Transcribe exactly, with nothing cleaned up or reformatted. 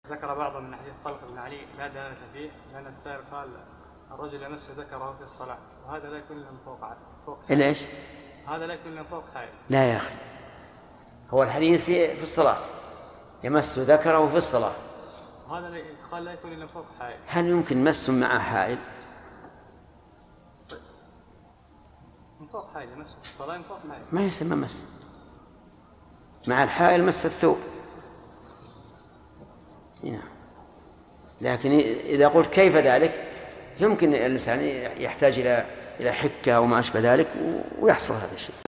ذكر بعضهم من حديث طلق بن علي لا دلالة فيه، لأن السائل قال الرجل يمس ذكره في الصلاة، وهذا لا يكون من فوق فوق حائل. ليش؟ هذا لا يكون من فوق حائل. لا يا أخي، هو الحديث في في الصلاة، يمس ذكره في الصلاة، هذا قال لا يكون من فوق حائل. هل يمكن مس مع حائل؟ من فوق حائل، يمس في الصلاة من فوق حائل ما يسمى مس، مع الحائل مس الثوب. هنا. لكن إذا قلت كيف ذلك، يمكن الإنسان يحتاج إلى إلى حكة أو ما أشبه ذلك ويحصل هذا الشيء.